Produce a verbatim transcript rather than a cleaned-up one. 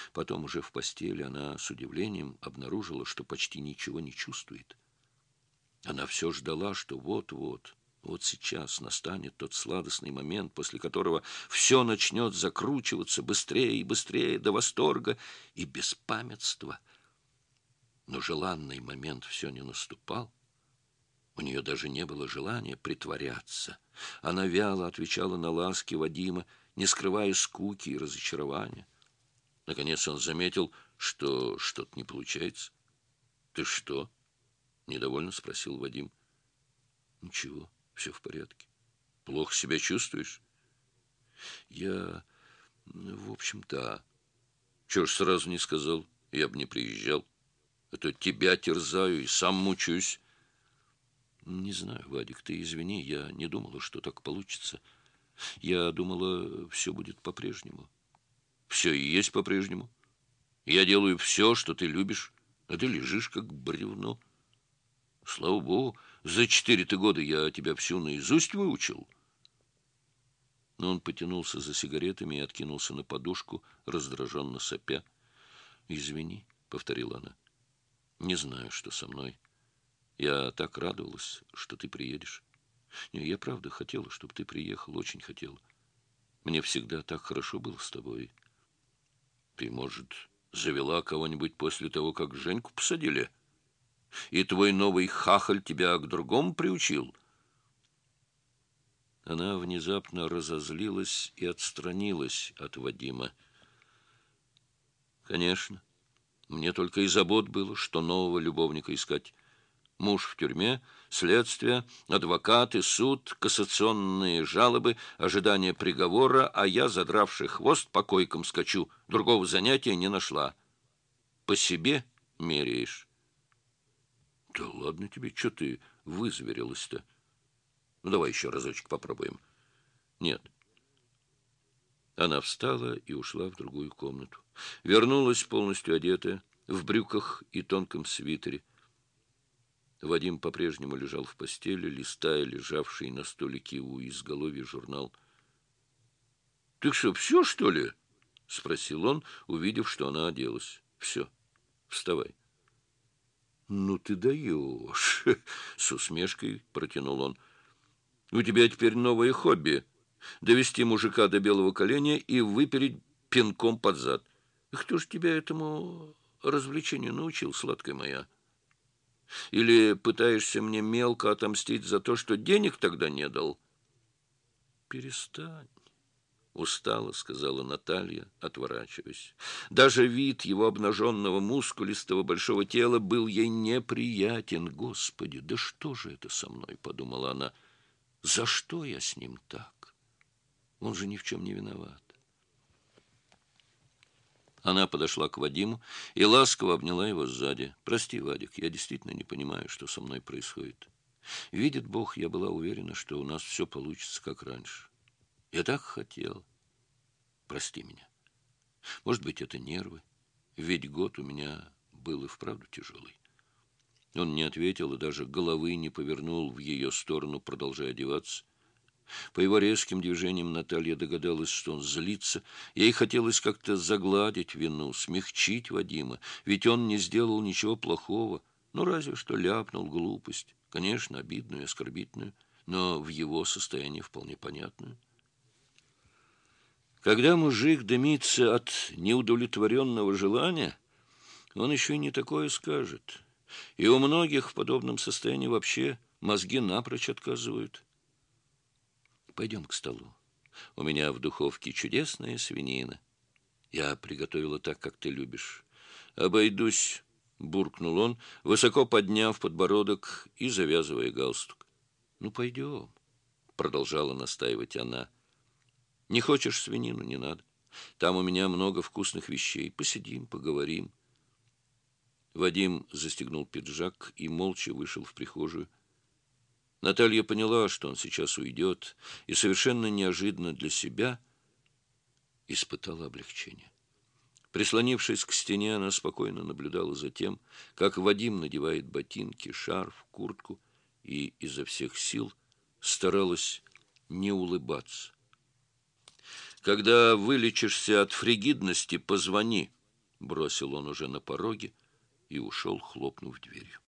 Потом уже в постели она с удивлением обнаружила, что почти ничего не чувствует. Она все ждала, что вот-вот, вот сейчас настанет тот сладостный момент, после которого все начнет закручиваться быстрее и быстрее до восторга и беспамятства. Но желанный момент все не наступал. У нее даже не было желания притворяться. Она вяло отвечала на ласки Вадима, не скрывая скуки и разочарования. Наконец он заметил, что что-то не получается. «Ты что?» — недовольно спросил Вадим. «Ничего, все в порядке. Плохо себя чувствуешь?» «Я... в общем, да. Чего ж сразу не сказал? Я бы не приезжал. А то тебя терзаю и сам мучаюсь». «Не знаю, Вадик, ты извини, я не думала, что так получится. Я думала, все будет по-прежнему». «Все и есть по-прежнему. Я делаю все, что ты любишь, а ты лежишь, как бревно. Слава богу, за четыре-то года я тебя всю наизусть выучил». Но он потянулся за сигаретами и откинулся на подушку, раздраженно сопя. «Извини», — повторила она, — «не знаю, что со мной. Я так радовалась, что ты приедешь. Не, я правда хотела, чтобы ты приехал, очень хотела. Мне всегда так хорошо было с тобой. Ты, может, завела кого-нибудь после того, как Женьку посадили? И твой новый хахаль тебя к другому приучил?» Она внезапно разозлилась и отстранилась от Вадима. «Конечно, мне только и забот было, что нового любовника искать. Муж в тюрьме, следствие, адвокаты, суд, кассационные жалобы, ожидание приговора, а я, задравший хвост, по койкам скачу. Другого занятия не нашла. По себе меряешь». «Да ладно тебе, что ты вызверилась-то? Ну, давай еще разочек попробуем». «Нет». Она встала и ушла в другую комнату. Вернулась полностью одетая, в брюках и тонком свитере. Вадим по-прежнему лежал в постели, листая лежавший на столике у изголовья журнал. «Ты что, все, что ли?» — спросил он, увидев, что она оделась. «Все. Вставай». «Ну ты даешь!» — с усмешкой протянул он. «У тебя теперь новое хобби — довести мужика до белого коленя и выпереть пинком под зад. Кто ж тебя этому развлечению научил, сладкая моя? Или пытаешься мне мелко отомстить за то, что денег тогда не дал?» «Перестань», — устало сказала Наталья, отворачиваясь. Даже вид его обнаженного, мускулистого большого тела был ей неприятен. «Господи, да что же это со мной?» — подумала она. «За что я с ним так? Он же ни в чем не виноват». Она подошла к Вадиму и ласково обняла его сзади. «Прости, Вадик, я действительно не понимаю, что со мной происходит. Видит Бог, я была уверена, что у нас все получится, как раньше. Я так хотела. Прости меня. Может быть, это нервы, ведь год у меня был и вправду тяжелый». Он не ответил и даже головы не повернул в ее сторону, продолжая одеваться. По его резким движениям Наталья догадалась, что он злится. Ей хотелось как-то загладить вину, смягчить Вадима, ведь он не сделал ничего плохого, ну, разве что ляпнул глупость, конечно, обидную и оскорбительную, но в его состоянии вполне понятную. Когда мужик дымится от неудовлетворенного желания, он еще и не такое скажет. И у многих в подобном состоянии вообще мозги напрочь отказывают. «Пойдем к столу. У меня в духовке чудесная свинина. Я приготовила так, как ты любишь. Обойдусь», — буркнул он, высоко подняв подбородок и завязывая галстук. «Ну, пойдем», — продолжала настаивать она. «Не хочешь свинину — не надо. Там у меня много вкусных вещей. Посидим, поговорим». Вадим застегнул пиджак и молча вышел в прихожую. Наталья поняла, что он сейчас уйдет, и совершенно неожиданно для себя испытала облегчение. Прислонившись к стене, она спокойно наблюдала за тем, как Вадим надевает ботинки, шарф, куртку, и изо всех сил старалась не улыбаться. «Когда вылечишься от фригидности, позвони», бросил он уже на пороге и ушел, хлопнув дверью.